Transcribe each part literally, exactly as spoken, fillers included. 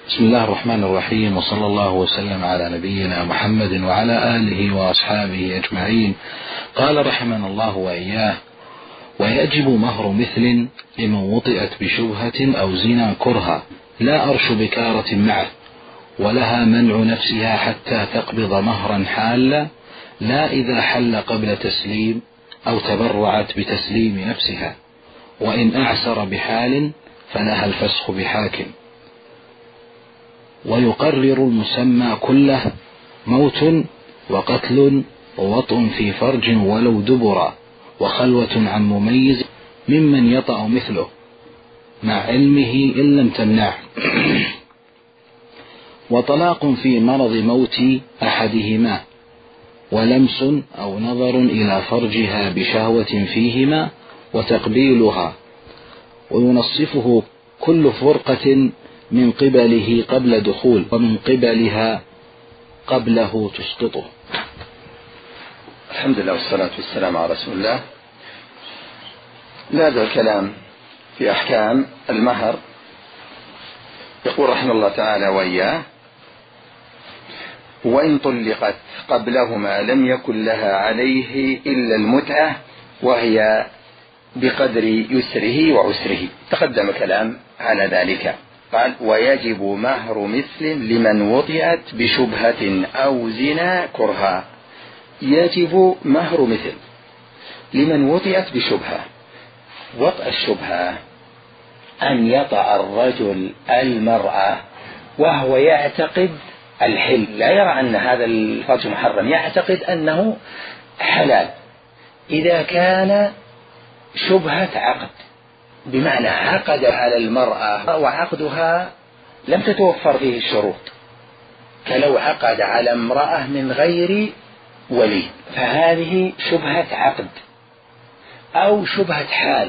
بسم الله الرحمن الرحيم، وصلى الله وسلم على نبينا محمد وعلى آله وأصحابه أجمعين. قال رحمنا الله وإياه: ويجب مهر مثل لمن وطئت بشبهة أو زنا كرها لا أرش بكارة معه، ولها منع نفسها حتى تقبض مهرا حالا، لا إذا حل قبل تسليم أو تبرعت بتسليم نفسها، وإن أعسر بحال فلها الفسخ بحاكم. ويقرر المسمى كله موت وقتل ووطء في فرج ولو دبرا، وخلوة عن مميز ممن يطأ مثله مع علمه إن لم تمنع، وطلاق في مرض موت أحدهما، ولمس أو نظر إلى فرجها بشهوة فيهما، وتقبيلها، وينصفه كل فرقة من قبله قبل دخول، ومن قبلها قبله تسقطه. الحمد لله والصلاة والسلام على رسول الله. هذا الكلام في أحكام المهر. يقول رحمه الله تعالى وإياه: وإن طلقت قبلهما لم يكن لها عليه إلا المتعة، وهي بقدر يسره وعسره. تقدم كلام على ذلك. قال: ويجب مهر مثل لمن وطئت بشبهة أو زنا كرها. يجب مهر مثل لمن وطئت بشبهة. وطأ الشبهة أن يطأ الرجل المرأة وهو يعتقد الحل، لا يرى أن هذا الفرج محرم، يعتقد أنه حلال. إذا كان شبهة عقد، بمعنى عقد على المرأة وعقدها لم تتوفر فيه الشروط، كلو عقد على امرأة من غير ولي، فهذه شبهة عقد. أو شبهة حال،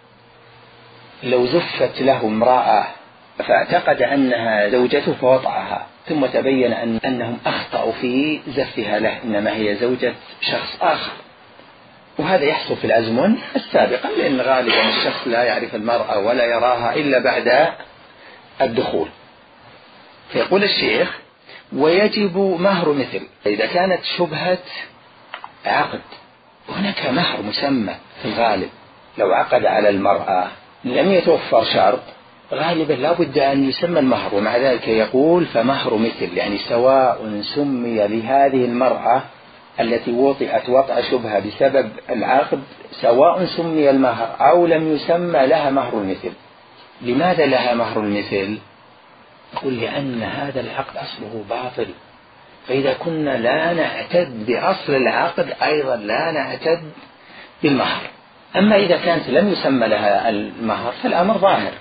لو زفت له امرأة فاعتقد أنها زوجته فوطأها، ثم تبين أن أنهم أخطأوا في زفها له، إنما هي زوجة شخص آخر. وهذا يحصل في الأزمن السابقة، لأن غالبا الشخص لا يعرف المرأة ولا يراها إلا بعد الدخول. فيقول الشيخ: ويجب مهر مثل. إذا كانت شبهة عقد، هناك مهر مسمى في الغالب. لو عقد على المرأة لم يتوفر شرط، غالبا لا بد أن يسمى المهر. ومع ذلك يقول: فمهر مثل، يعني سواء سمي لهذه المرأة التي وطئت وطأ شبهة بسبب العقد، سواء سمي المهر أو لم يسمى لها مهر المثل. لماذا لها مهر المثل؟ يقول: لأن هذا العقد أصله باطل، فإذا كنا لا نعتد بأصل العقد أيضا لا نعتد بالمهر. أما إذا كانت لم يسمى لها المهر فالأمر ظاهر.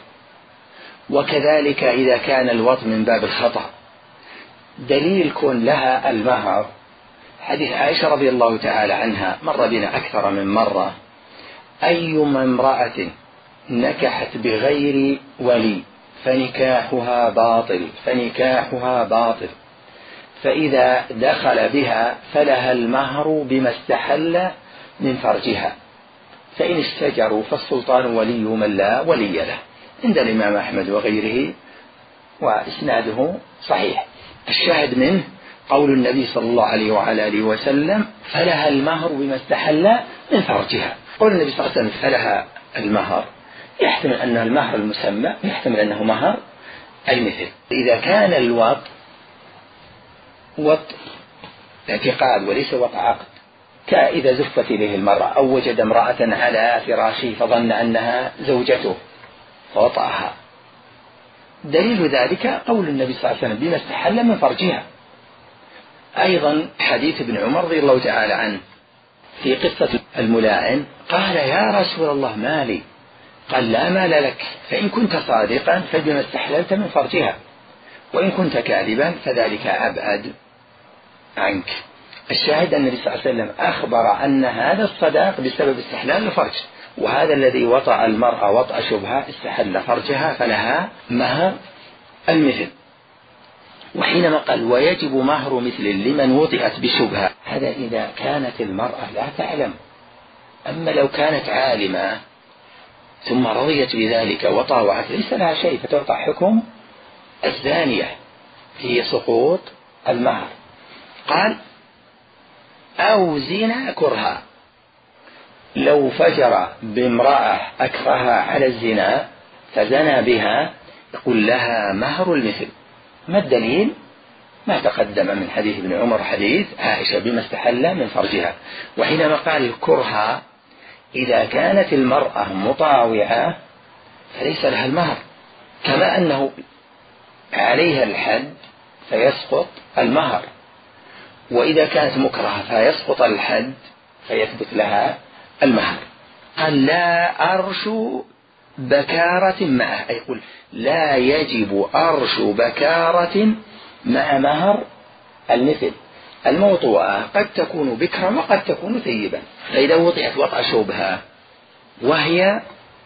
وكذلك إذا كان الوطء من باب الخطأ، دليل كون لها المهر حديث عائشة رضي الله تعالى عنها، مر بنا أكثر من مرة: أيما امرأة نكحت بغير ولي فنكاحها باطل، فنكاحها باطل، فإذا دخل بها فلها المهر بما استحل من فرجها، فإن استجروا فالسلطان ولي من لا ولي له. عند الإمام أحمد وغيره، وإسناده صحيح. الشاهد منه قول النبي صلى الله عليه وعلى آله وسلم: فلها المهر بما استحل من فرجها. قول النبي صلى الله عليه وسلم فلها المهر، يحتمل أنه المهر المسمى، يحتمل أنه مهر المثل. إذا كان الوط وط اعتقاد وليس وط عقد، كإذا زفت إليه المرأة أو وجد امرأة على فراشه فظن أنها زوجته فوطأها، دليل ذلك قول النبي صلى الله عليه وسلم: بما استحل من فرجها. أيضا حديث ابن عمر رضي الله تعالى عنه في قصة الملاعن، قال: يا رسول الله ما لي؟ قال: لا مال لك، فإن كنت صادقا فبما استحللت من فرجها، وإن كنت كاذبا فذلك أبعد عنك. الشاهد أن النبي صلى الله عليه وسلم أخبر أن هذا الصداق بسبب استحلال الفرج، وهذا الذي وطأ المرأة وطأ شبهة استحل فرجها فلها مهر المثل. وحينما قال: ويجب مهر مثل لمن وطئت بشبهة، هذا إذا كانت المرأة لا تعلم. أما لو كانت عالمة ثم رضيت بذلك وطأ وعت ليس لها شيء، فتعطى حكم الثانية في سقوط المهر. قال أو زنا كرها، لو فجر بامرأة أكرهها على الزنا فزنى بها يقول لها مهر المثل. ما الدليل؟ ما تقدم من حديث ابن عمر حديث عائشة بما استحل من فرجها. وحينما قال كرها إذا كانت المرأة مطاوعة فليس لها المهر، كما أنه عليها الحد فيسقط المهر، وإذا كانت مكرهة فيسقط الحد فيثبت لها المهر. قال لا أرش بكارة معه، أي يقول لا يجب أرش بكارة مع مهر المثل. الموطوءة قد تكون بكرا وقد تكون ثيبا، فإذا وطئت وطأ شبهة وهي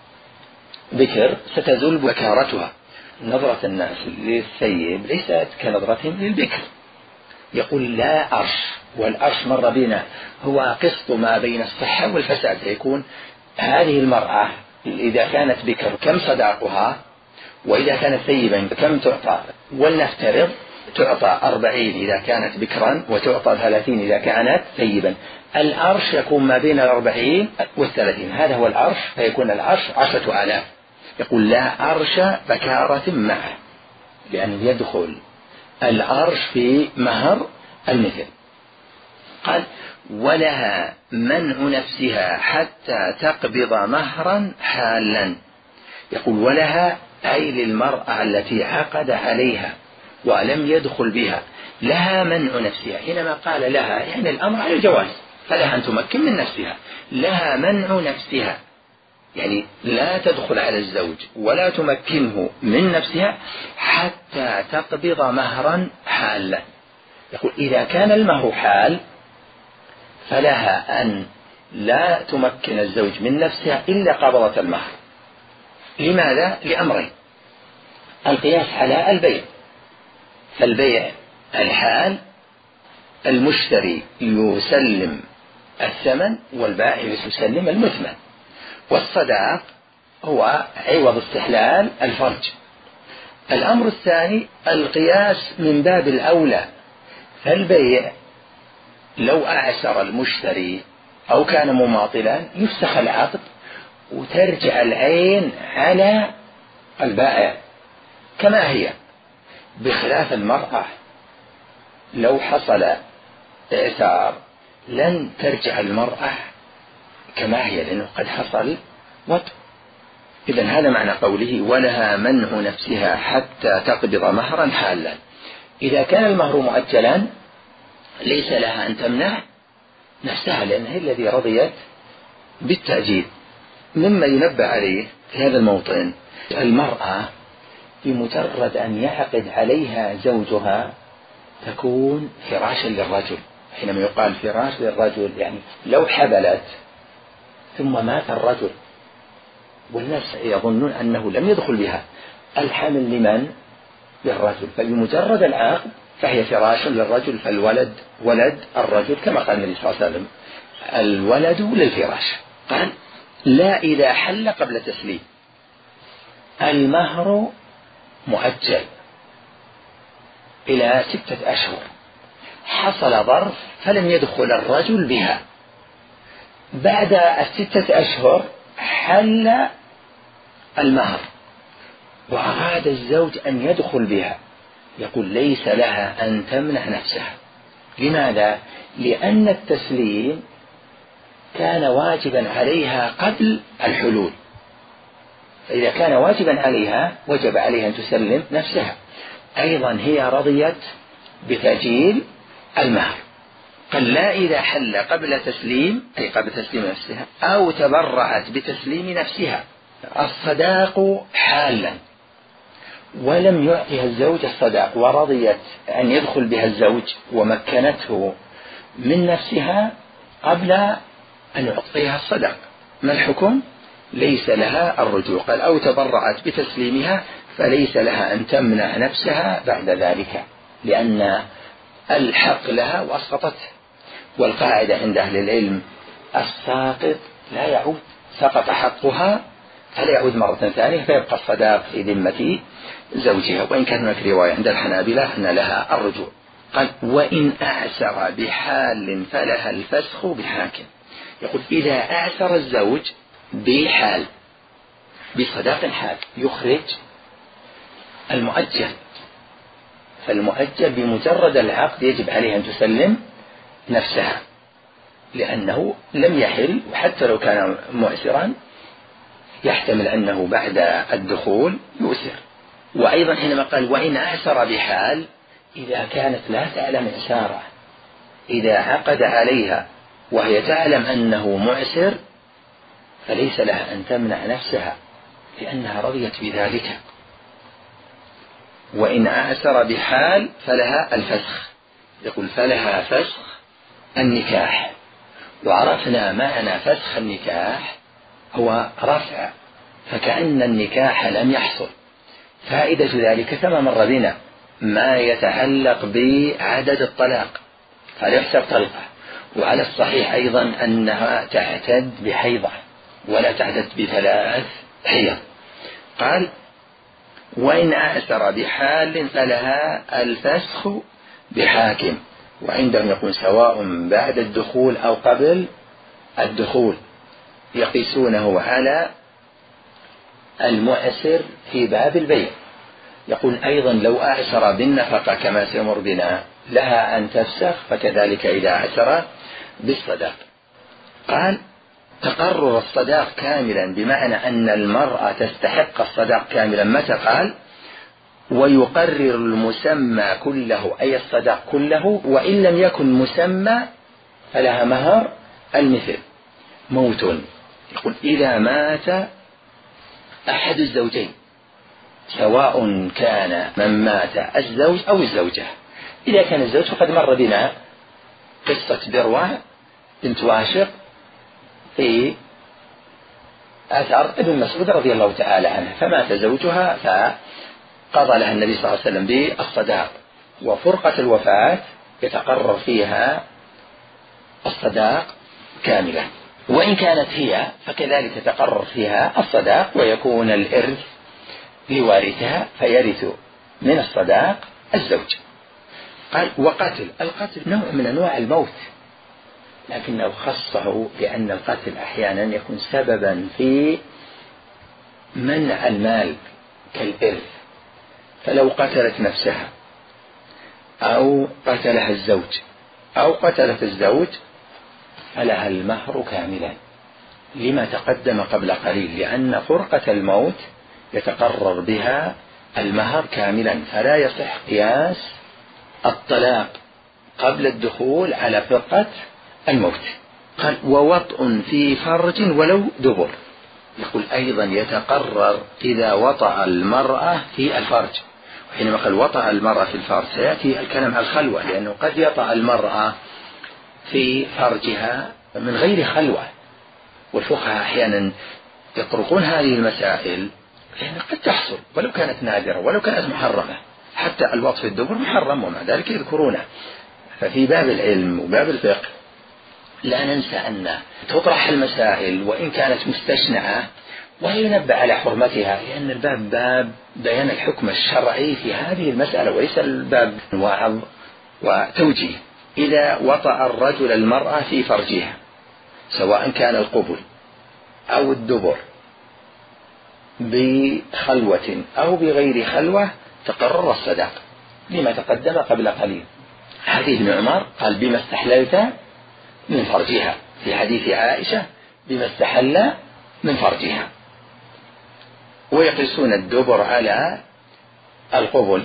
بكر ستزول بكارتها. نظرة الناس للثيب ليست كنظرتهم للبكر. يقول لا أرش، والأرش مر بنا هو قسط ما بين الصحة والفساد. يكون هذه المرأة إذا كانت بكر كم صداقها، وإذا كانت ثيبا كم تعطى. ولنفترض تعطى أربعين إذا كانت بكرا وتعطى ثلاثين إذا كانت ثيبا. الأرش يكون ما بين الأربعين والثلاثين، هذا هو الأرش، فيكون الأرش عشرة آلاف. يقول لا أرش بكارة معه، لأن يدخل الأرش في مهر المثل. قال ولها منع نفسها حتى تقبض مهرا حالا. يقول ولها أي للمرأة التي عقد عليها ولم يدخل بها، لها منع نفسها. حينما قال لها يعني الأمر على الجواز، فلها أن تمكن من نفسها. لها منع نفسها يعني لا تدخل على الزوج ولا تمكنه من نفسها حتى تقبض مهرا حالا. يقول إذا كان المهر حال فلها أن لا تمكن الزوج من نفسها إلا قبضة المهر. لماذا؟ لأمرين: القياس على البيع، فالبيع الحال المشتري يسلم الثمن والبائع يسلم المثمن، والصداق هو عوض استحلال الفرج. الأمر الثاني القياس من باب الأولى، فالبيع لو أعسر المشتري أو كان مماطلا يفسخ العقد وترجع العين على البائع كما هي، بخلاف المرأة لو حصل إعسار لن ترجع المرأة كما هي لأنه قد حصل وطء. إذن هذا معنى قوله ولها منع نفسها حتى تقبض مهرا حالا. إذا كان المهر مؤجلا ليس لها أن تمنع نفسها لأنها هي الذي رضيت بالتأجيل. مما ينبه عليه في هذا الموطن المرأة بمجرد أن يعقد عليها زوجها تكون فراشا للرجل. حينما يقال فراش للرجل يعني لو حبلت ثم مات الرجل والناس يظنون أنه لم يدخل بها، الحمل لمن؟ للرجل، فبمجرد العقد فهي فراش للرجل، فالولد ولد الرجل كما قال النبي صلى الله عليه وسلم الولد للفراش. قال لا إذا حل قبل تسليم. المهر مؤجل إلى ستة أشهر، حصل ظرف فلم يدخل الرجل بها، بعد الستة أشهر حل المهر وأراد الزوج أن يدخل بها، يقول ليس لها أن تمنع نفسها. لماذا؟ لأن التسليم كان واجبا عليها قبل الحلول، فإذا كان واجبا عليها وجب عليها أن تسلم نفسها. أيضا هي رضيت بتأجيل المهر. قال لا إذا حل قبل تسليم أي قبل تسليم نفسها أو تبرعت بتسليم نفسها. الصداق حالا ولم يعطيها الزوج الصداق ورضيت أن يدخل بها الزوج ومكنته من نفسها قبل أن يعطيها الصداق، ما الحكم؟ ليس لها الرجوع. قال أو تبرعت بتسليمها فليس لها أن تمنع نفسها بعد ذلك لأن الحق لها وأسقطته. والقاعدة عند أهل العلم الساقط لا يعود، سقط حقها فلا يعود مرة ثانية فيبقى الصداق في ذمة زوجها. وإن كان هناك رواية عند الحنابلة أن لها الرجوع. قال وإن أعسر بحال فلها الفسخ بحاكم. يقول إذا أعسر الزوج بحال بصداق حال يخرج المؤجل، فالمؤجل بمجرد العقد يجب عليه أن تسلم نفسها لأنه لم يحل، وحتى لو كان مؤسرا يحتمل أنه بعد الدخول يؤسر. وأيضا حينما قال وإن أعسر بحال إذا كانت لا تعلم إعساره، إذا عقد عليها وهي تعلم أنه معسر فليس لها أن تمنع نفسها لأنها رضيت بذلك. وإن أعسر بحال فلها الفسخ. يقول فلها فسخ النكاح. وعرفنا معنى فسخ النكاح هو رفع، فكأن النكاح لم يحصل. فائدة ذلك كما مر بنا ما يتعلق بعدد الطلاق فليحسب طلقة. وعلى الصحيح أيضا أنها تعتد بحيضة ولا تعتد بثلاث حيض. قال وإن أعسر بحال فلها الفسخ بحاكم. وعندهم يكون سواء بعد الدخول أو قبل الدخول، يقيسونه على المعسر في باب البيع. يقول أيضا لو أعسر بالنفقة كما سيمر بنا لها أن تفسخ، فكذلك إذا أعسر بالصداق. قال تقرر الصداق كاملا بمعنى أن المرأة تستحق الصداق كاملا. متى؟ قال ويقرر المسمى كله أي الصداق كله، وإن لم يكن مسمى فلها مهر المثل. موت. يقول إذا مات أحد الزوجين سواء كان من مات الزوج أو الزوجة. إذا كان الزوج فقد مر بنا قصة بروة بنت واشق في أثر ابن مسعود رضي الله تعالى عنه، فمات زوجها فقضى لها النبي صلى الله عليه وسلم بالصداق. وفرقة الوفاة يتقرر فيها الصداق كاملا. وإن كانت هي فكذلك يتقرر فيها الصداق، ويكون الإرث لوارثها فيرث من الصداق الزوج. قال وقتل. القتل نوع من أنواع الموت، لكنه خصه لأن القتل أحيانا يكون سببا في منع المال كالإرث. فلو قتلت نفسها أو قتلها الزوج أو قتلت الزوج فلها المهر كاملا لما تقدم قبل قليل، لأن فرقة الموت يتقرر بها المهر كاملا، فلا يصح قياس الطلاق قبل الدخول على فرقة الموت. قال ووطء في فرج ولو دبر. يقول أيضا يتقرر إذا وطأ المرأة في الفرج. وحينما قال وطأ المرأة في الفرج سيأتي الكلام على الخلوة، لأنه قد يطأ المرأة في فرجها من غير خلوة، والفقهاء أحيانا يطرقون هذه المسائل لأن قد تحصل ولو كانت نادرة ولو كانت محرمة. حتى الوطء في الدبر محرم ومع ذلك يذكرونه. ففي باب العلم وباب الفقه لا ننسى أن تطرح المسائل وإن كانت مستشنعة وينبه على حرمتها، لأن الباب باب بيان الحكم الشرعي في هذه المسألة وليس الباب وعظ وتوجيه. إذا وطأ الرجل المرأة في فرجها سواء كان القبل أو الدبر بخلوة أو بغير خلوة تقرر الصداق لما تقدم قبل قليل. حديث ابن عمر قال بما استحللت من فرجها، في حديث عائشة بما استحل من فرجها. ويقيسون الدبر على القبل.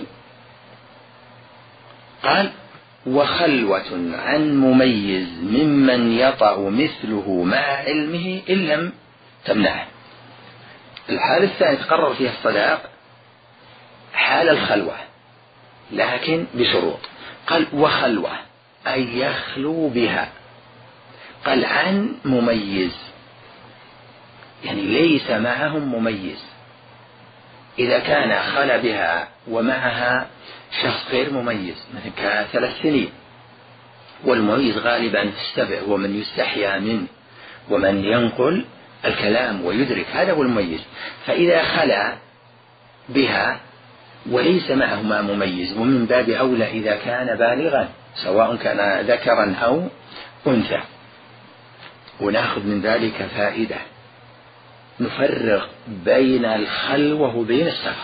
قال وخلوة عن مميز ممن يطأ مثله مع علمه إن لم تمنعه. الحالة الثانية تقرر فيها الصداق حال الخلوة لكن بشروط. قال وخلوة أي يخلو بها. قال عن مميز يعني ليس معهم مميز. إذا كان خلى بها ومعها شخص غير مميز مثل كثلاث سنين، والمميز غالبا في السبع ومن يستحيا منه ومن ينقل الكلام ويدرك، هذا هو المميز. فإذا خلا بها وليس معهما مميز، ومن باب أولى إذا كان بالغا سواء كان ذكرا أو أنثى. ونأخذ من ذلك فائدة، نفرق بين الخلوة وبين السفر.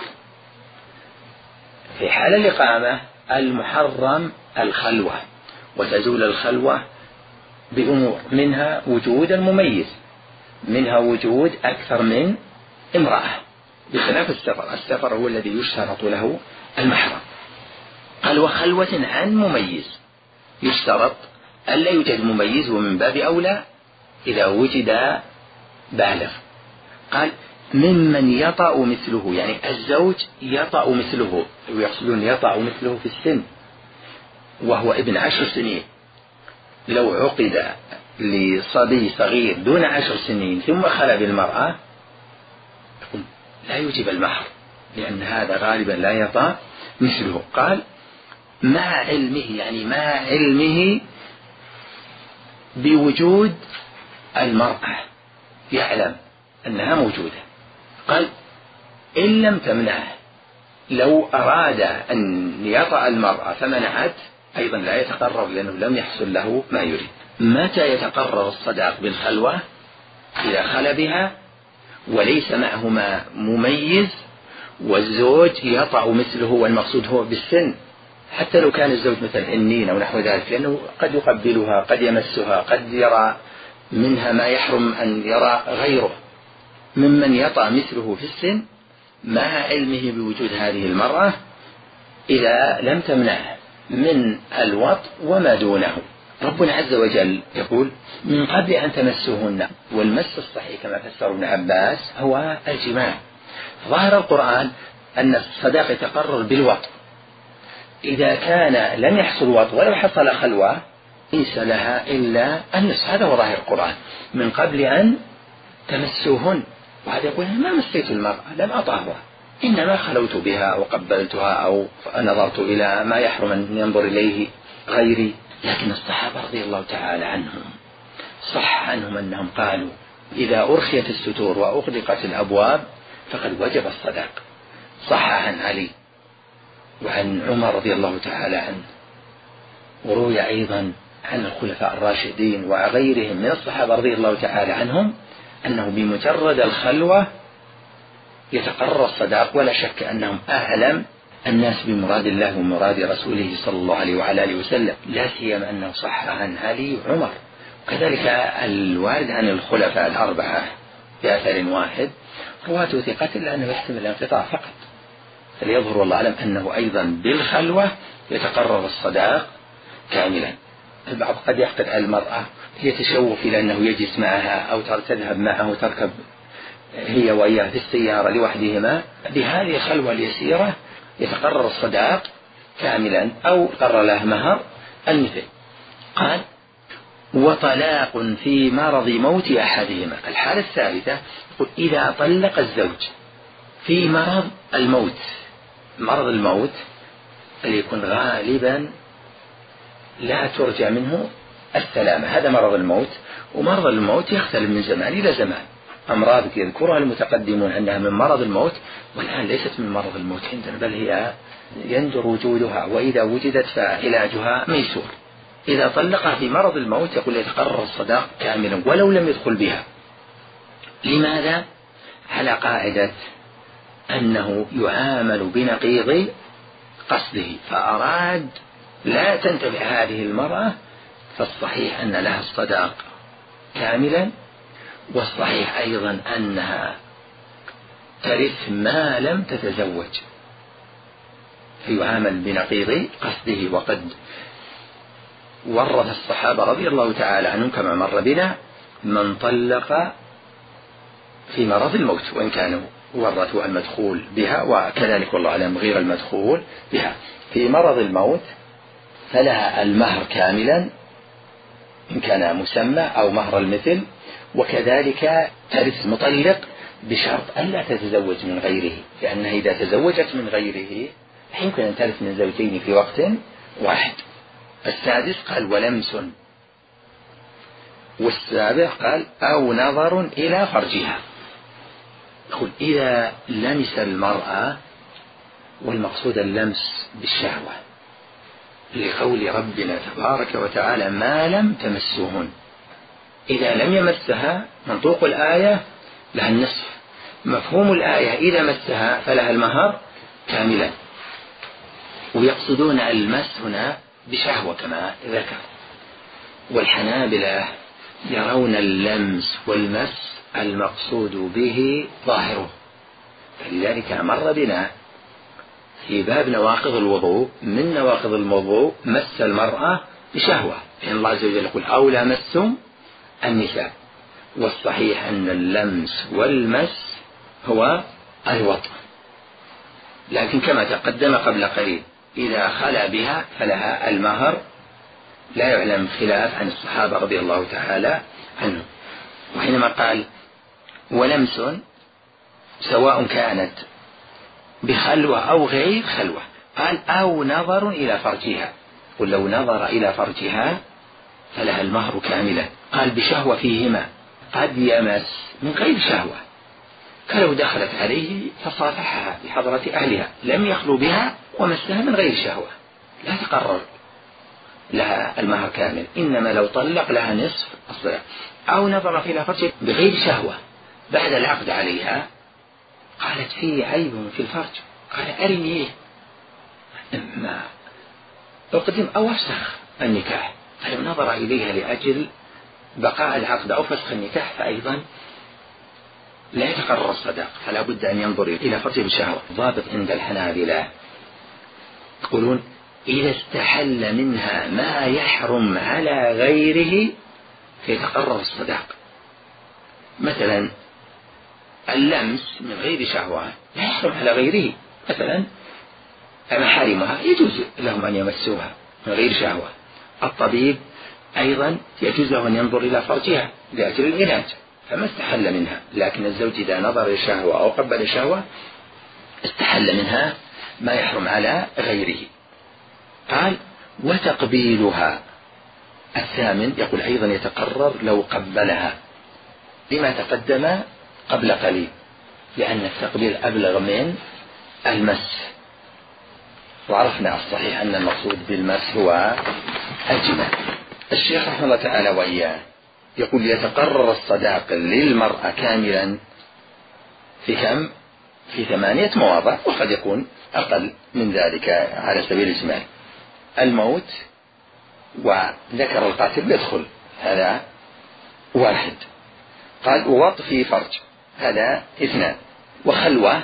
في حال الإقامة المحرم الخلوة، وتزول الخلوة بأمور، منها وجود المميز، منها وجود أكثر من امرأة، بخلاف السفر. السفر هو الذي يشترط له المحرم. قال وخلوة عن مميز، يشترط ألا يوجد مميز، ومن باب أولى إذا وجد بالغ. قال ممن يطأ مثله، يعني الزوج يطأ مثله، ويقصدون يطأ مثله في السن وهو ابن عشر سنين. لو عقد لصبي صغير دون عشر سنين ثم خلى بالمرأة لا يوجب المهر، لأن هذا غالبا لا يطأ مثله. قال مع علمه، يعني مع علمه بوجود المرأة، يعلم أنها موجودة. قال إن لم تمنعه، لو أراد أن يطأ المرأة فمنعت أيضا لا يتقرر، لأنه لم يحصل له ما يريد. متى يتقرر الصداق بالخلوة؟ إذا خلى بها وليس معهما مميز، والزوج يطأ مثله، والمقصود هو بالسن، حتى لو كان الزوج مثل عنين أو نحو ذلك، لأنه قد يقبلها، قد يمسها، قد يرى منها ما يحرم أن يرى غيره. ممن يطأ مثله في السن مع علمه بوجود هذه المرأة إذا لم تمنعه من الوط وما دونه. ربنا عز وجل يقول من قبل أن تمسوهن، والمس الصحيح كما فسر ابن عباس هو الجماع. ظاهر القرآن أن الصداق يتقرر بالوط. إذا كان لم يحصل وط ولو حصل خلوة ليس لها إلا النصف. هذا هو ظاهر القرآن، من قبل أن تمسوهن. وهذا يقول ما مسيت المرأة، لم أطهرها، إنما خلوت بها أو قبلتها أو نظرت إلى ما يحرم أن ينظر إليه غيري. لكن الصحابة رضي الله تعالى عنهم صح عنهم أنهم قالوا إذا أرخيت الستور وأغلقت الأبواب فقد وجب الصداق. صح عن علي وعن عمر رضي الله تعالى عنه، وروي أيضا عن الخلفاء الراشدين وغيرهم من الصحابة رضي الله تعالى عنهم أنه بمجرد الخلوة يتقرر الصداق، ولا شك أنهم أعلم الناس بمراد الله ومراد رسوله صلى الله عليه وعلى آله وسلم، لا سيما أنه صح عن علي وعمر. وكذلك الوارد عن الخلفاء الأربعة بأثر واحد رواته ثقات، إلا أنه يحتمل الانقطاع فقط. فليظهر والله أعلم أنه أيضا بالخلوة يتقرر الصداق كاملا. البعض قد يعتقد المرأة يتشوف إلى أنه يجلس معها أو تذهب معه وتركب هي وإياه في السيارة لوحدهما، بهذه الخلوة اليسيرة يتقرر الصداق كاملا أو قرر له مهر المثل. قال وطلاق في مرض موت أحدهما. الحالة الثالثة إذا طلق الزوج في مرض الموت. مرض الموت اللي يكون غالبا لا ترجع منه السلامة، هذا مرض الموت. ومرض الموت يختلف من زمان إلى زمان. أمراض يذكرها المتقدمون أنها من مرض الموت، والآن ليست من مرض الموت عندنا، بل هي يندر وجودها، وإذا وجدت فعلاجها ميسور. إذا طلقها في مرض الموت يقول يتقرر الصداق كاملا ولو لم يدخل بها. لماذا؟ على قاعدة أنه يعامل بنقيض قصده، فأراد لا تنتفع هذه المرأة، فالصحيح أن لها الصداق كاملا، والصحيح أيضا أنها ترث ما لم تتزوج، فيعامل بنقيض قصده. وقد ورث الصحابة رضي الله تعالى عنهم كما مر بنا من طلق في مرض الموت، وإن كانوا ورثوا المدخول بها، وكذلك والله أعلم غير المدخول بها. في مرض الموت فلها المهر كاملا إن كان مسمى أو مهر المثل، وكذلك ترث مطلق بشرط ألا تتزوج من غيره، لأنها إذا تزوجت من غيره يمكن أن ترث من زوجين في وقت واحد. السادس قال ولمس والسابع قال أو نظر إلى فرجها. يقول إذا لمس المرأة، والمقصود اللمس بالشهوة، لقول ربنا تبارك وتعالى ما لم تمسوهن. إذا لم يمسها منطوق الآية لها النصف، مفهوم الآية إذا مسها فلها المهر كاملا. ويقصدون المس هنا بشهوة كما ذكر. والحنابلة يرون اللمس والمس المقصود به ظاهره، فلذلك مر بنا في باب نواقض الوضوء من نواقض الوضوء مس المرأة بشهوة، فإن الله عز وجل يقول أو لمستم النساء. والصحيح أن اللمس والمس هو الوطء، لكن كما تقدم قبل قليل إذا خلا بها فلها المهر، لا يعلم خلاف عن الصحابة رضي الله تعالى عنهم. وحينما قال ولمس سواء كانت بخلوة أو غير خلوة، قال أو نظر إلى فرجها، قل لو نظر إلى فرجها فلها المهر كاملا. قال بشهوة فيهما، قد يمس من غير شهوة، كلو دخلت عليه فصافحها بحضرة أهلها لم يخلو بها ومسها من غير شهوة، لا تقرر لها المهر كامل، إنما لو طلق لها نصف الصداق. أو نظر إلى فرجها بغير شهوة بعد العقد عليها، قالت فيه عيب في الفرج، قال أرني ما أقدم أو أفسخ النكاح، فلو نظر إليها لأجل بقاء العقد أو فسخ النكاح فأيضا لا يتقرر الصداق، فلا بد أن ينظر إلى فرجه بشهوة. ضابط عند الحنابلة يقولون إذا استحل منها ما يحرم على غيره فيتقرر الصداق. مثلا اللمس من غير شهوة لا يحرم على غيره، مثلا محارمها يجوز لهم أن يمسوها من غير شهوة. الطبيب أيضا يجوز له أن ينظر إلى فرجها لأجل العلاج فما استحل منها، لكن الزوج إذا نظر لشهوة أو قبل شهوة استحل منها ما يحرم على غيره. قال وتقبيلها الثامن، يقول أيضا يتقرر لو قبلها لما تقدم قبل قليل، لأن التقبيل أبلغ من المس، وعرفنا الصحيح أن المقصود بالمس هو الجماع. الشيخ رحمه الله تعالى وإياه يقول يتقرر الصداق للمرأة كاملا في كم؟ في ثمانية مواضع، وقد يكون أقل من ذلك على سبيل الإجمال. الموت وذكر القاتل يدخل، هذا واحد. قال ووط في فرج، هذا اثنان. وخلوة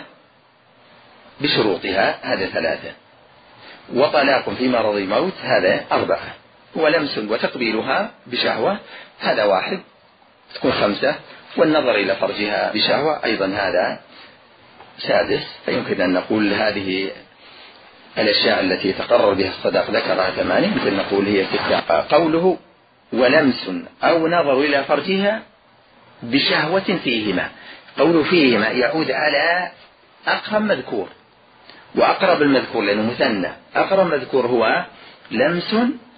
بشروطها، هذا ثلاثة. وطلاق في مرض موت، هذا أربعة. ولمس وتقبيلها بشهوة، هذا واحد، تكون خمسة. والنظر إلى فرجها بشهوة أيضا هذا سادس. فيمكن أن نقول هذه الأشياء التي تقرر بها الصداق ذكرها ثمانية، مثل نقول هي ستة. قوله ولمس أو نظر إلى فرجها بشهوة فيهما، قوله فيهما يعود على أقرب مذكور، وأقرب المذكور لأنه مثنى، أقرب مذكور هو لمس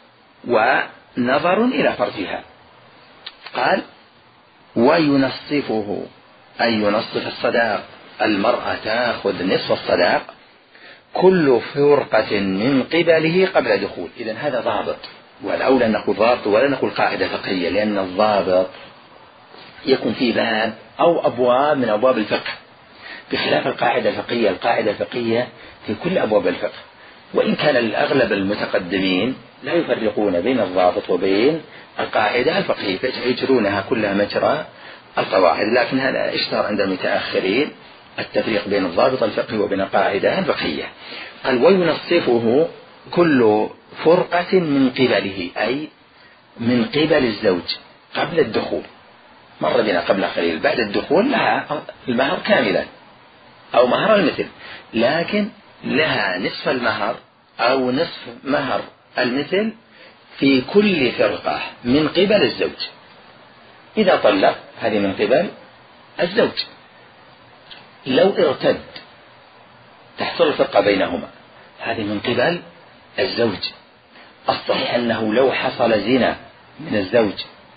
ونظر إلى فرجها. قال وينصفه، أي ينصف الصداق، المرأة تأخذ نصف الصداق كل فرقة من قبله قبل دخول. إذن هذا ضابط، والأولى نقول ضابط ولا نقول قاعدة فقهية، لأن الضابط يكون في باب أو أبواب من أبواب الفقه، بخلاف القاعدة الفقهية. القاعدة الفقهية في كل أبواب الفقه، وإن كان الأغلب المتقدمين لا يفرقون بين الضابط وبين القاعدة الفقهية، فيجرونها كلها مجرى القواعد، لكن هذا اشتهر عند المتأخرين التفريق بين الضابط الفقهي وبين القاعدة الفقهية. قال وينصفه كل فرقة من قبله، أي من قبل الزوج قبل الدخول. مر بنا قبل قليل بعد الدخول لها المهر كاملا أو مهر المثل، لكن لها نصف المهر أو نصف مهر المثل في كل فرقة من قبل الزوج. إذا طلق هذه من قبل الزوج، لو ارتد تحصل الفرقة بينهما، هذه من قبل الزوج. الصحيح أنه لو حصل زنا من الزوج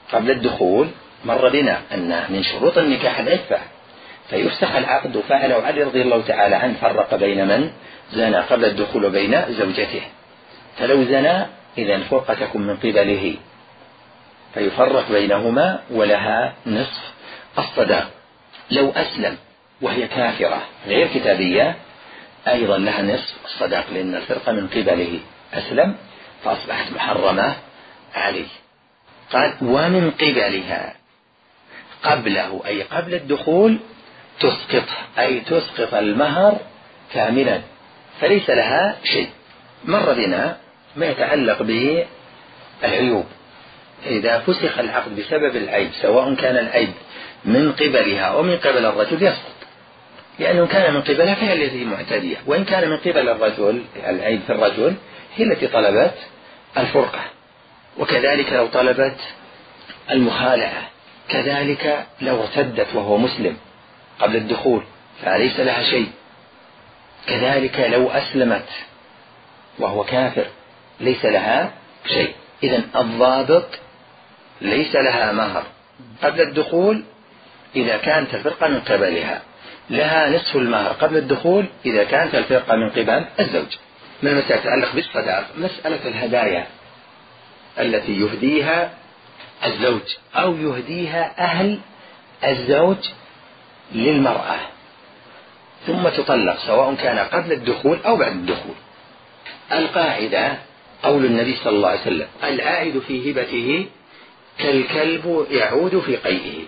قبل الدخول مر بنا أن من شروط النكاح العفة، فيفسخ العقد. فعله علي رضي الله تعالى عنه، فرق بين من زنى قبل الدخول وبين زوجته. فلو زنى إذن فرقة تكون من قبله، فيفرق بينهما ولها نصف الصداق. لو أسلم وهي كافرة غير كتابية أيضا لها نصف الصداق، لأن الفرقة من قبله، أسلم فأصبحت محرمة عليه. قال ومن قبلها قبله أي قبل الدخول تسقط، أي تسقط المهر كاملا، فليس لها شيء. مر بنا ما يتعلق بالعيوب. إذا فسخ العقد بسبب العيب، سواء كان العيب من قبلها أو من قبل الرجل، يسقط، لأنه كان من قبلها فهي التي معتدية، وإن كان من قبل الرجل العيب في الرجل هي التي طلبت الفرقة. وكذلك لو طلبت المخالعة، كذلك لو ارتدت وهو مسلم قبل الدخول فليس لها شيء، كذلك لو أسلمت وهو كافر ليس لها شيء. إذن الضابط ليس لها مهر قبل الدخول إذا كانت الفرقة من قبلها، لها نصف المهر قبل الدخول إذا كانت الفرقة من قبل الزوج. من المسائل تتعلق بالصداق مسألة الهدايا التي يهديها الزوج أو يهديها أهل الزوج للمرأة ثم تطلق، سواء كان قبل الدخول أو بعد الدخول. القاعدة قول النبي صلى الله عليه وسلم: العائد في هبته كالكلب يعود في قيئه.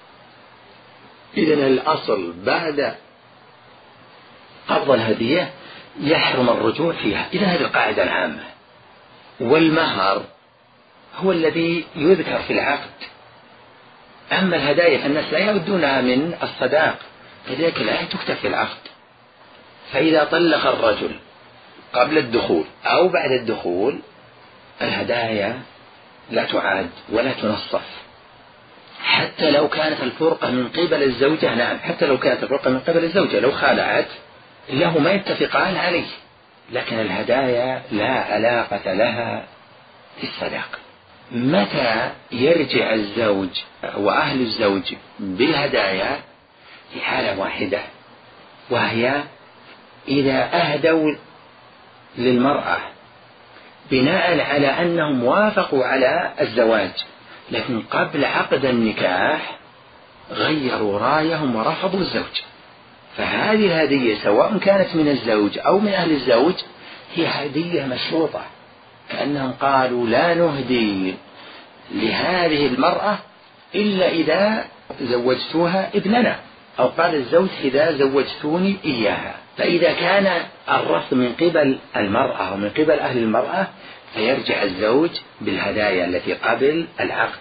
إذن الأصل بعد قبض الهدية يحرم الرجوع فيها. إذن هذه القاعدة العامة. والمهر هو الذي يذكر في العقد، أما الهدايا فالناس لا يودونها من الصداق، لذلك لا تكتب في العقد. فإذا طلق الرجل قبل الدخول أو بعد الدخول الهدايا لا تعاد ولا تنصف، حتى لو كانت الفرقة من قبل الزوجة. نعم، حتى لو كانت الفرقة من قبل الزوجة، لو خالعت له ما يتفقان عليه، لكن الهدايا لا علاقة لها في الصداق. متى يرجع الزوج وأهل الزوج بالهدايا؟ في حالة واحدة، وهي إذا أهدوا للمرأة بناء على أنهم وافقوا على الزواج، لكن قبل عقد النكاح غيروا رايهم ورفضوا الزوج، فهذه الهدية سواء كانت من الزوج أو من أهل الزوج هي هدية مشروطة، كأنهم قالوا لا نهدي لهذه المرأة إلا إذا زوجتوها ابننا، أو قال الزوج إذا زوجتوني إياها. فإذا كان الرفض من قبل المرأة ومن قبل أهل المرأة فيرجع الزوج بالهدايا التي قبل العقد،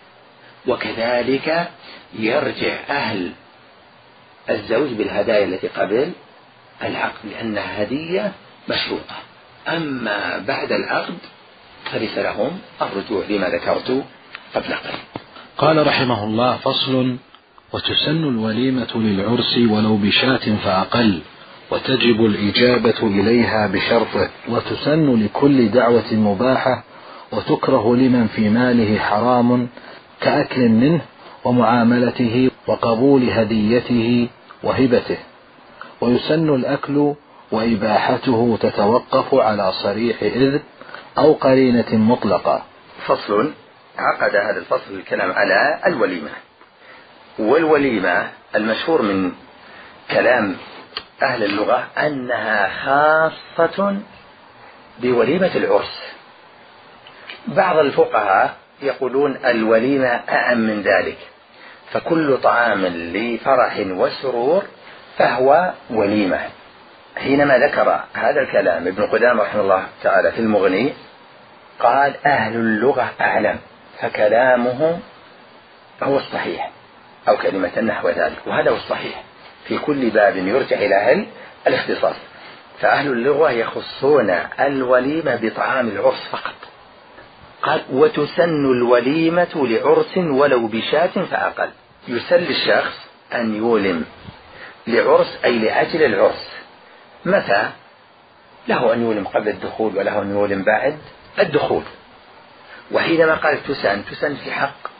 وكذلك يرجع أهل الزوج بالهدايا التي قبل العقد، لأنها هدية مشروطة. أما بعد العقد فليس لهم الرجوع لما ذكرت قبل قليل. قال رحمه الله: فصل: وتسن الوليمة للعرس ولو بشاة فأقل، وتجب الإجابة إليها بشرطه، وتسن لكل دعوة مباحة، وتكره لمن في ماله حرام كأكل منه ومعاملته وقبول هديته وهبته، ويسن الأكل وإباحته تتوقف على صريح إذن أو قرينة مطلقة. فصل. عقد هذا الفصل الكلام على الوليمة. والوليمة المشهور من كلام أهل اللغة أنها خاصة بوليمة العرس. بعض الفقهاء يقولون الوليمة أعم من ذلك، فكل طعام لفرح وسرور فهو وليمة. حينما ذكر هذا الكلام ابن قدامة رحمه الله تعالى في المغني قال: أهل اللغة أعلم، فكلامه هو الصحيح، أو كلمة نحو ذلك، وهذا هو الصحيح في كل باب يرجع إلى أهل الاختصاص. فأهل اللغة يخصون الوليمة بطعام العرس فقط. قال: وتسن الوليمة لعرس ولو بشاة فأقل. يسن للشخص أن يولم لعرس أي لأجل العرس. متى؟ له أن يولم قبل الدخول وله أن يولم بعد الدخول. وحينما قال تسن تسن في حق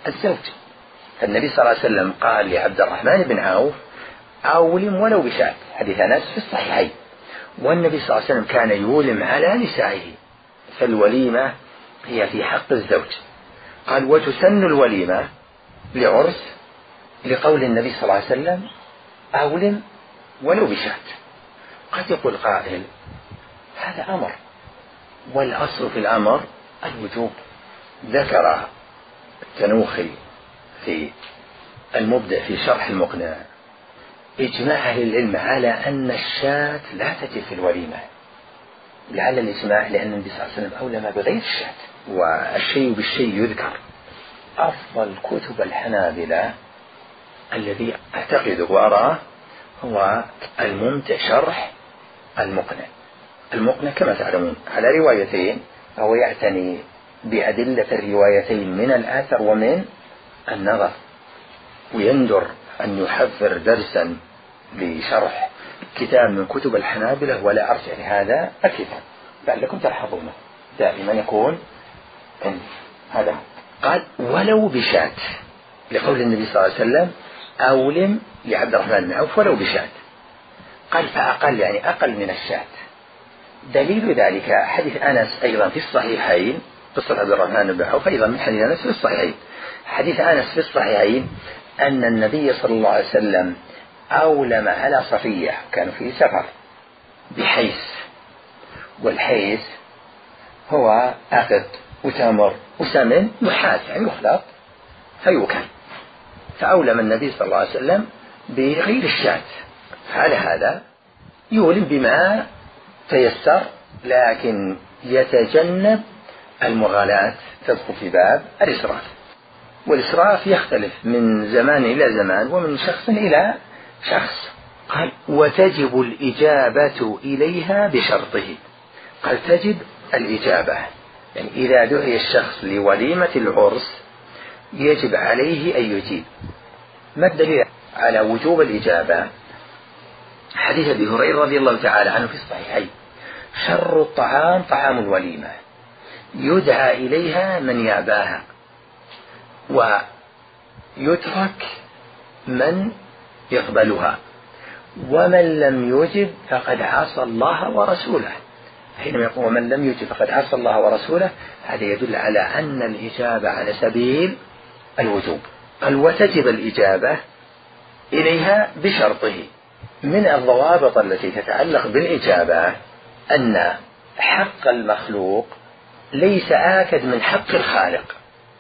الزوج. فالنبي صلى الله عليه وسلم قال لعبد الرحمن بن عوف أولم ولو بشاة، حديث أنس في الصحيحين. والنبي صلى الله عليه وسلم كان يولم على نسائه، فالوليمة هي في حق الزوج. قال وتسن الوليمة لعرس لقول النبي صلى الله عليه وسلم أولم ولو بشاة. قد يقول قائل هذا أمر، والأصل في الأمر الوجوب. ذكر التنوخي في المبدع في شرح المقنع إجماع أهل العلم على أن الشاة لا تجب في الوليمة. لعل الإجماع لأن النبي صلى الله عليه وسلم أولم بغير الشاة، والشيء بالشيء يذكر. أفضل كتب الحنابلة الذي أعتقده وأراه هو الممتع شرح المقنع. المقنع كما تعلمون على روايتين، فهو يعتني بأدلة الروايتين من الآثر ومن النظر، ويندر أن يحضر درسا لشرح كتاب من كتب الحنابلة ولا أرجع لهذا الكتاب، لعلكم تلحظونه دائما يكون عندي هذا. قال ولو بشاة لقول النبي صلى الله عليه وسلم أولم لعبد الرحمن بن عوف ولو بشاة. قال فأقل يعني أقل من الشاة. دليل ذلك حديث أنس أيضا في الصحيحين، قصة عبد الرحمن بن عوف أيضا من حديث أنس في الصحيحين. حديث أنس في الصحيحين أن النبي صلى الله عليه وسلم أولم على صفية، كانوا في سفر بحيث، والحيث هو أخذ وتمر وسمن محاس يعني يخلط فيوكل، فأولم النبي صلى الله عليه وسلم بغير الشاة. على هذا يولم بما تيسر، لكن يتجنب المغالاة، تدخل في باب الإسراف. والإسراف يختلف من زمان إلى زمان ومن شخص إلى شخص. قال وتجب الإجابة إليها بشرطه. قال تجب الإجابة، يعني إذا دعي الشخص لوليمة العرس يجب عليه أن يجيب. ما الدليل على وجوب الإجابة؟ حديث أبي هريرة رضي الله تعالى عنه في الصحيحين شر الطعام طعام الوليمة يدعى إليها من يأباها ويترك من يقبلها، ومن لم يجب فقد عصى الله ورسوله. حينما يقول ومن لم يجب فقد عصى الله ورسوله، هذا يدل على أن الإجابة على سبيل الوجوب. قال وتجب الإجابة إليها بشرطه. من الضوابط التي تتعلق بالإجابة أن حق المخلوق ليس آكد من حق الخالق،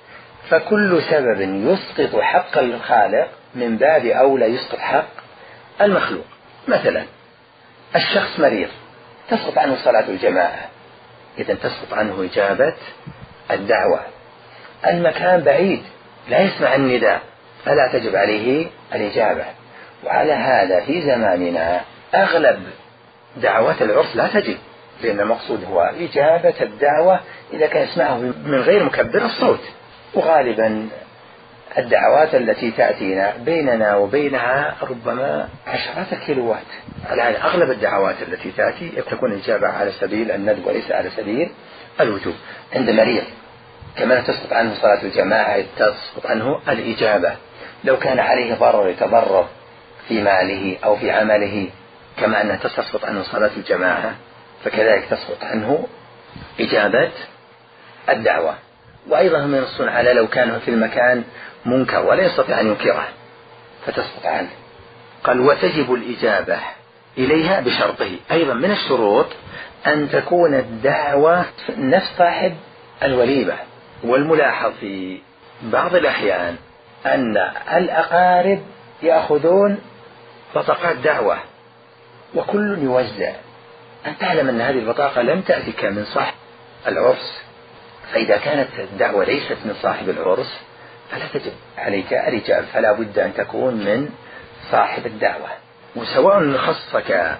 فكل سبب يسقط حق الخالق من باب أولى يسقط حق المخلوق. مثلا الشخص مريض تسقط عنه صلاة الجماعة، إذن تسقط عنه إجابة الدعوة. المكان بعيد لا يسمع النداء فلا تجب عليه الإجابة. وعلى هذا في زماننا أغلب دعوات العرس لا تجب، لأن المقصود هو إجابة الدعوة إذا كان يسمعه من غير مكبر الصوت. وغالبا الدعوات التي تأتينا بيننا وبينها ربما عشرات الكيلوات. على هذا أغلب الدعوات التي تأتي تكون إجابة على سبيل الندب وليس على سبيل الوجوب. عند مريض كما تسقط عنه صلاة الجماعة تسقط عنه الإجابة. لو كان عليه ضرر يتضرر في ماله أو في عمله كما أنها تسقط عنه صلاة الجماعة، فكذلك تسقط عنه إجابة الدعوة. وأيضا هم ينصون على لو كان في المكان منكر ولا يستطيع أن ينكره فتسقط عنه. قال وتجب الإجابة إليها بشرطه. أيضا من الشروط أن تكون الدعوة نفس صاحب الوليمة. والملاحظ في بعض الأحيان أن الأقارب يأخذون بطاقات دعوة وكل يوزع. أن تعلم أن هذه البطاقة لم تأتك من صاحب العرس، فإذا كانت الدعوة ليست من صاحب العرس فلا تجب عليك الإجابة، فلا بد أن تكون من صاحب الدعوة. وسواء خصك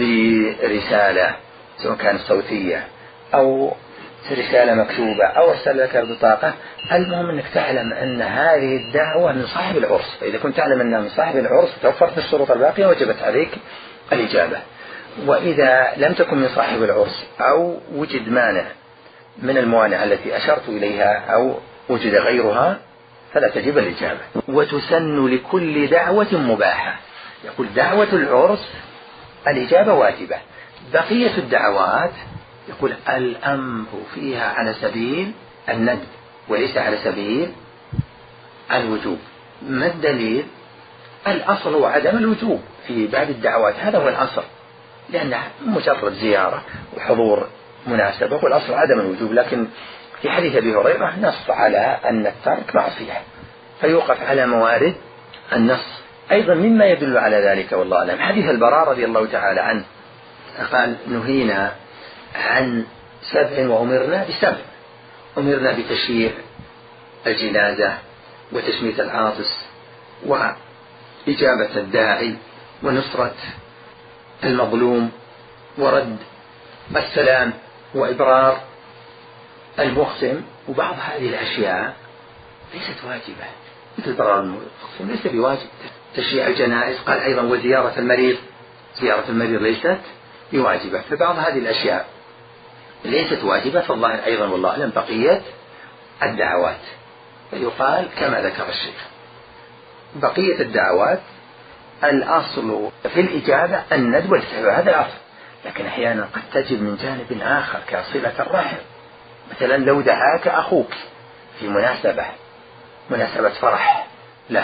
برسالة سواء كانت صوتية أو رسالة مكتوبة أو أرسل لك بطاقة، المهم أنك تعلم أن هذه الدعوة من صاحب العرس. فإذا كنت تعلم أنها من صاحب العرس توفرت الشروط الباقية وجبت عليك الإجابة. وإذا لم تكن من صاحب العرس أو وجد مانع من الموانع التي أشرت إليها أو وجد غيرها فلا تجب الإجابة. وتسن لكل دعوة مباحة، يقول دعوة العرس الإجابة واجبة، بقية الدعوات يقول الأمر فيها على سبيل الندب وليس على سبيل الوجوب. ما الدليل؟ الأصل هو عدم الوجوب في باب الدعوات، هذا هو الأصل، لأنها مجرد زيارة وحضور مناسبة، والأصل عدم الوجوب. لكن في حديث أبي هريرة نص على أن الترك معصية، فيوقف على موارد النص. أيضا مما يدل على ذلك والله أعلم حديث البراء رضي الله تعالى عنه قال نهينا عن سبع وأمرنا بسبع، أمرنا بتشييع الجنازة وتشميت العاطس وإجابة الداعي ونصرة المظلوم ورد السلام وإبرار المخصم. وبعض هذه الأشياء ليست واجبة، مثل برار المخصم ليس بواجب. تشييع الجنائز قال أيضا وزيارة المريض، زيارة المريض ليست بواجبة. فبعض هذه الأشياء ليست واجبة، فالله أيضا والله أعلم بقية الدعوات، فيقال كما ذكر الشيخ بقية الدعوات الأصل في الإجابة الندب والاستحباب، هذا الأصل. لكن أحيانا قد تجد من جانب آخر كصلة الرحم، مثلا لو دعاك أخوك في مناسبة مناسبة فرح له،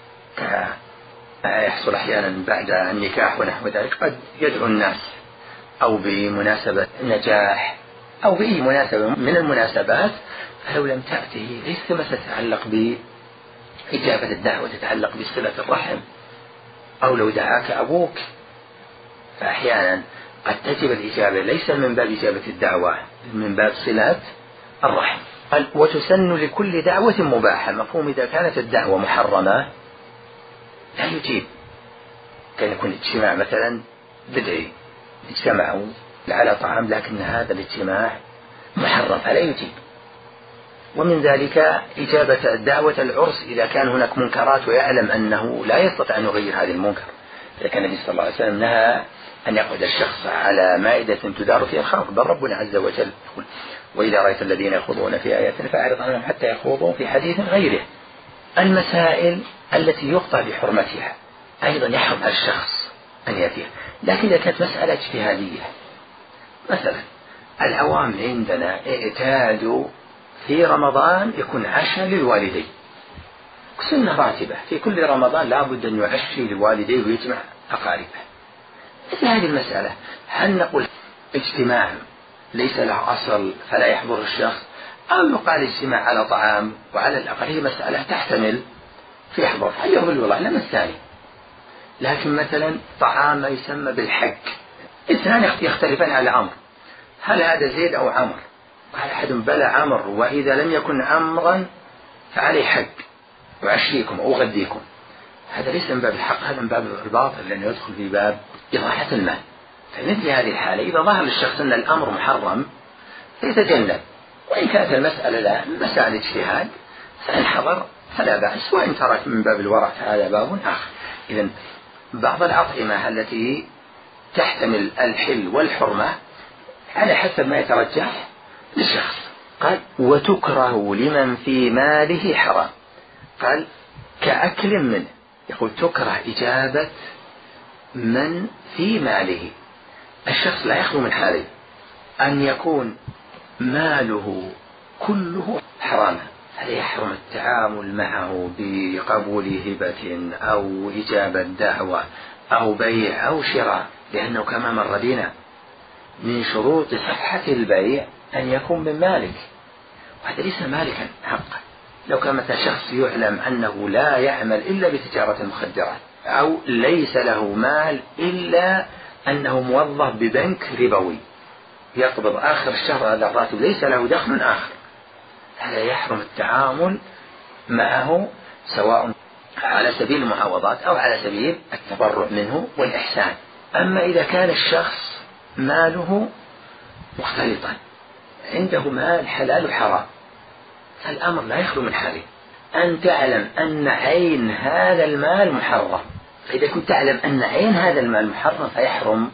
يحصل أحيانا بعد النكاح ونحو ذلك قد يدعو الناس، أو بمناسبة نجاح أو بأي مناسبة من المناسبات، فلو لم تأتي ليس ما تتعلق بإجابة الدعوة، تتعلق بصلة الرحم. أو لو دعاك أبوك فأحيانا قد تجب الإجابة ليس من باب إجابة الدعوة، من باب صلة الرحم. وتسن لكل دعوة مباحة، مفهوم إذا كانت الدعوة محرمة لا يجيب. كان يكون اجتماع مثلا بدعي، اجتمعوا على طعام لكن هذا الاجتماع محرم فلا يجيب. ومن ذلك إجابة الدعوة العرس إذا كان هناك منكرات ويعلم أنه لا يستطيع أن يغير هذه المنكر. إذا كان النبي صلى الله عليه وسلم نهى أن يقعد الشخص على مائدة تدار فيها الخمر، بل ربنا عز وجل يقول وإذا رأيت الذين يخوضون في آياتنا فأعرض عنهم حتى يخوضوا في حديث غيره. المسائل التي يقطع بحرمتها أيضا يحرم على الشخص أن يأتيها، لكن إذا كانت مسألة اجتهادية، مثلا العوام عندنا اعتادوا في رمضان يكون عشاء للوالدين، سنة راتبة في كل رمضان لابد أن يعشي لوالديه ويجمع أقاربه. مثل هذه المسألة هل نقول اجتماع ليس له أصل فلا يحضر الشخص، أو يقال اجتماع على طعام وعلى الأقل هي مسألة تحتمل في حضور حير بالوضع لما الثاني. لكن مثلا طعام يسمى بالحق، اثنان يختلفان على أمر، هل هذا زيد أو عمر؟ قال أحد بلى عمر، وإذا لم يكن عمرا فعليه حق وعشيكم أو غديكم. هذا ليس من باب الحق، هذا من باب الباطل لأنه يدخل في باب إضاحة المال. فمثل هذه الحالة إذا ظهر للشخص أن الأمر محرم فيتجنب، وإن كانت المسألة لا مسألة اجتهاد فإن حضر فلا بأس، وإن ترك من باب الورع فهذا باب آخر. إذن بعض الأطعمة التي تحتمل الحل والحرمة على حسب ما يترجح للشخص. قال وتكره لمن في ماله حرام، قال كأكل منه. يقول تكره إجابة من في ماله، الشخص لا يخلو من حاله أن يكون ماله كله حراما، هل يحرم التعامل معه بقبول هبة أو إجابة دعوة أو بيع أو شراء، لأنه كما مر بنا من شروط صحة البيع أن يكون من مالك، وهذا ليس مالكا حقا. لو كان مثلا شخص يعلم أنه لا يعمل إلا بتجارة المخدرات، أو ليس له مال إلا أنه موظف ببنك ربوي يقبض آخر الشهر هذا الراتب ليس له دخل آخر، هذا يحرم التعامل معه سواء على سبيل المعاوضات أو على سبيل التبرع منه والإحسان. أما إذا كان الشخص ماله مختلطا، عنده مال حلال وحرام، فالأمر لا يخلو من حاله أن تعلم أن عين هذا المال محرم. فإذا كنت تعلم أن عين هذا المال محرم فيحرم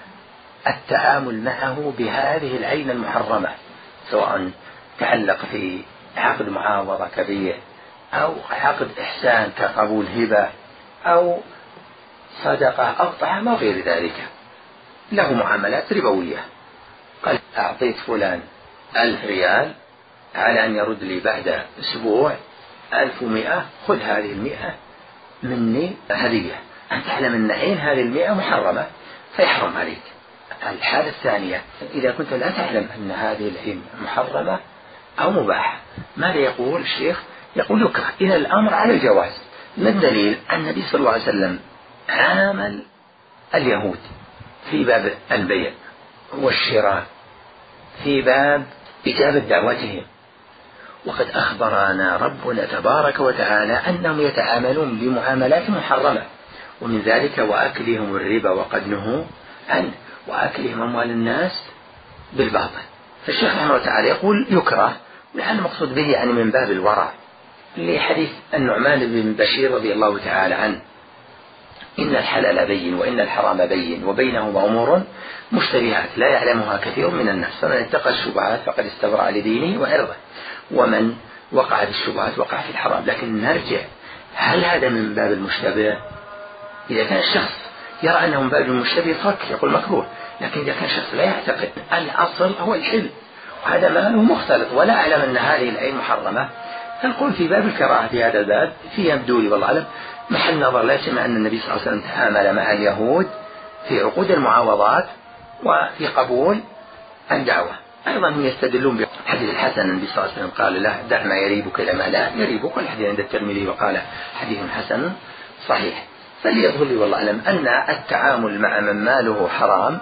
التعامل معه بهذه العين المحرمة، سواء تعلق في عقد معاوضة كبيع أو عقد إحسان كقبول هبة أو صدقة أو طعام أو غير ذلك، له معاملات ربوية. قال أعطيت فلان ألف ريال على أن يرد لي بعد أسبوع ألف ومئة، خذ هذه المئة مني هدية، أن تعلم أن عين هذه المئة محرمة فيحرم عليك. الحالة الثانية إذا كنت لا تعلم أن هذه العين محرمة أو مباحة، ماذا يقول الشيخ؟ يقول يكره. إذا الأمر على الجواز. ما الدليل؟ النبي صلى الله عليه وسلم عامل اليهود في باب البيع والشراء، في باب إجابة دعوتهم، وقد أخبرنا ربنا تبارك وتعالى أنهم يتعاملون بمعاملات محرمة، ومن ذلك وأكلهم الربا وقد نهوا عنه، وأكلهم أموال الناس بالباطل. فالشيخ رحمه الله تعالى يقول يكره، لأن المقصود به يعني من باب الورع، لحديث النعمان بن بشير رضي الله تعالى عنه: إن الحلال بين وإن الحرام بين وبينهما أمور مشتبهات لا يعلمها كثير من الناس، فمن اتقى الشبهات فقد استبرأ لدينه وعرضه، ومن وقع في الشبهات وقع في الحرام. لكن نرجع، هل هذا من باب المشتبه؟ إذا كان الشخص يرى أنه من باب المشتبه فك يقول مكروه، لكن إذا كان الشخص لا يعتقد الأصل هو الحل وهذا ماله مختلط ولا أعلم أن هذه العين محرمة، فنقول في باب الكراهة في هذا الباب في يبدو لي والله أعلم محل نظر، لا سمع أن النبي صلى الله عليه وسلم تعامل مع اليهود في عقود المعاوضات وفي قبول الدعوة. أيضا هم يستدلون بحديث الحسن، النبي صلى الله عليه وسلم قال له دع ما يريبك إلى ما لا يريبك، والحديث عند الترمذي وقال حديث حسن صحيح. فليظهر لي والله أعلم أن التعامل مع من ماله حرام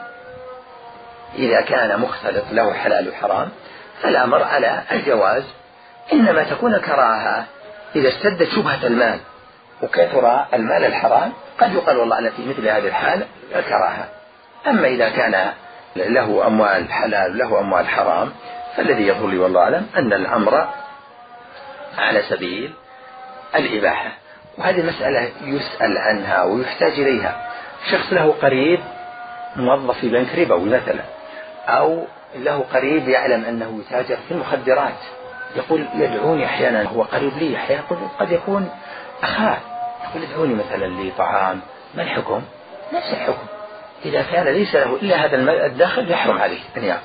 إذا كان مختلط له حلال وحرام فالأمر على الجواز، إنما تكون كراهة إذا اشتدت شبهة المال وكثر المال الحرام، قد يقال والله أعلم في مثل هذه الحال الكراهة. أما إذا كان له أموال حلال له أموال حرام فالذي يظهر لي والله أعلم أن الأمر على سبيل الإباحة. وهذه مسألة يسأل عنها ويحتاج إليها. شخص له قريب موظف في بنك ربوي مثلا، أو له قريب يعلم أنه يتاجر في المخدرات، يقول يدعوني أحيانا، هو قريب لي أحيانا قد يكون أخاه، يقول ادعوني مثلا لطعام، ما الحكم؟ نفس الحكم. إذا كان ليس له إلا هذا الداخل يحرم عليه أن يأكل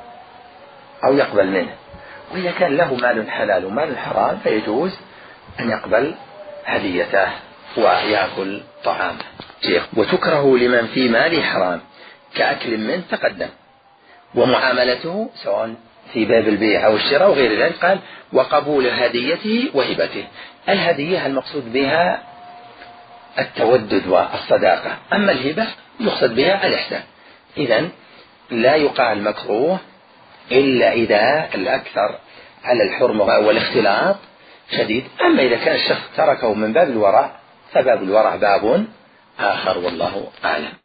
أو يقبل منه، وإذا كان له مال حلال ومال حرام فيجوز أن يقبل هديته ويأكل طعامه. وتكره لمن في مال حرام كأكل من تقدم، ومعاملته سواء في باب البيع أو الشراء وغير ذلك. قال وقبول هديته وهبته. الهدية المقصود بها التودد والصداقة، أما الهبة يقصد بها الإحسان. إذن لا يقال مكروه إلا إذا الأكثر على الحرمة والاختلاط شديد. أما إذا كان الشخص تركه من باب الورع فباب الورع باب آخر، والله أعلم.